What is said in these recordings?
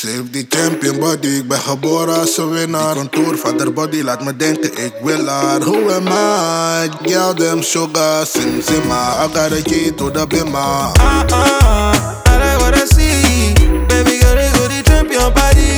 Ze heeft die champion body, ik ben geboren als een winnaar. Die contour van haar body laat me denken, ik wil haar. Who am I? Girl, them sugar, sim simma. I got a key to the bimma. I like what I see. Baby girl, they go the champion body.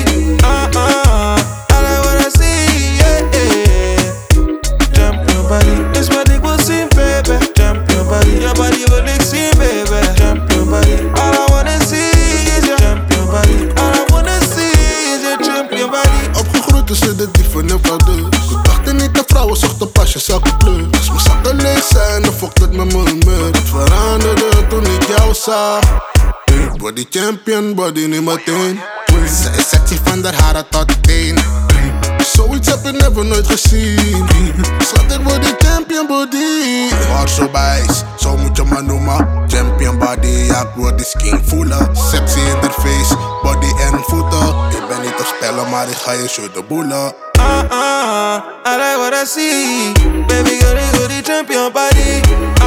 I like what I see, yeah, yeah. Champion body, is wat ik wil zien, baby. Champion body, your body wil ik zien, baby. Champion body, all I wanna see is your champion body. All I wanna see is your champion body. Opgegroeid tussen de dieven en vaders. Ik dacht niet de vrouwen zochten pasjes elke kleur. Als mijn zakken leeg zijn, dan fokt het met mijn humeur. Het veranderde toen ik jou zag. Body champion, body niet meteen. Ze is sexy van haar haren tot teen. Zoiets heb je never nooit gezien. Schat, ik word die champion body. Maar zo bijs, zo moet je me noemen. Champion body, ja, ik word die skin voelen. Sexy in haar face, body en voeten. Ik ben niet te spellen, maar ik ga je show de boelen. I like what I see. Baby girl, they go the champion body.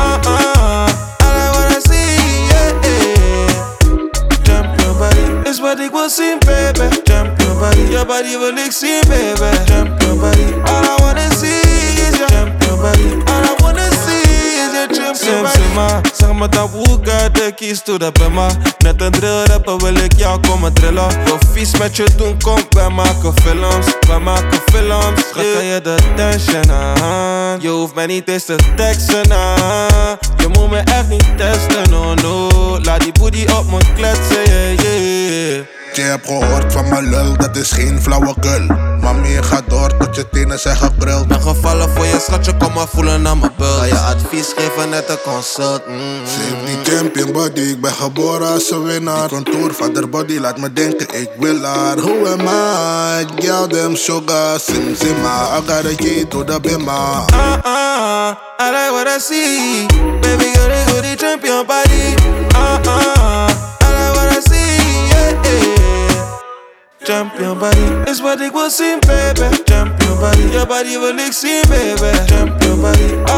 I like what I see, yeah, yeah. Champion body, is wat ik wil zien, baby. Champion body, your body wil ik zien, baby. Champion body, all I wanna see is your champion body. All I wanna see is your champion body. Zeg me dat woega, de keys to the bemma. Net een drill rapper wil ik jou komen drillen. Wil vies met je doen, kom, wij maken films. Wij maken films, schat, kan je de tension aan. Je hoeft mij niet eens te teksten aan. Je moet me echt niet testen, no no. Laat die booty op me kletsen, yeah yeah. Je hebt gehoord van mijn lul, dat is geen flauwekul. Mami, je gaat door tot je tenen zijn gekruld. Ben gevallen voor je schatje, kom maar voelen aan mijn bult. Ga je advies geven, net een consult. Ze heeft die champion body, ik ben geboren als een winnaar. Die contour van haar body laat me denken, ik wil haar. Who am I? Girl, them sugar, sim simma. I got a key to the bimma. I like what I see. Baby girl, they go the champion body. I like what I see, yeah, yeah. Champion body, is wat ik wil zien, baby. Champion body, your body wil ik zien, baby. Champion body.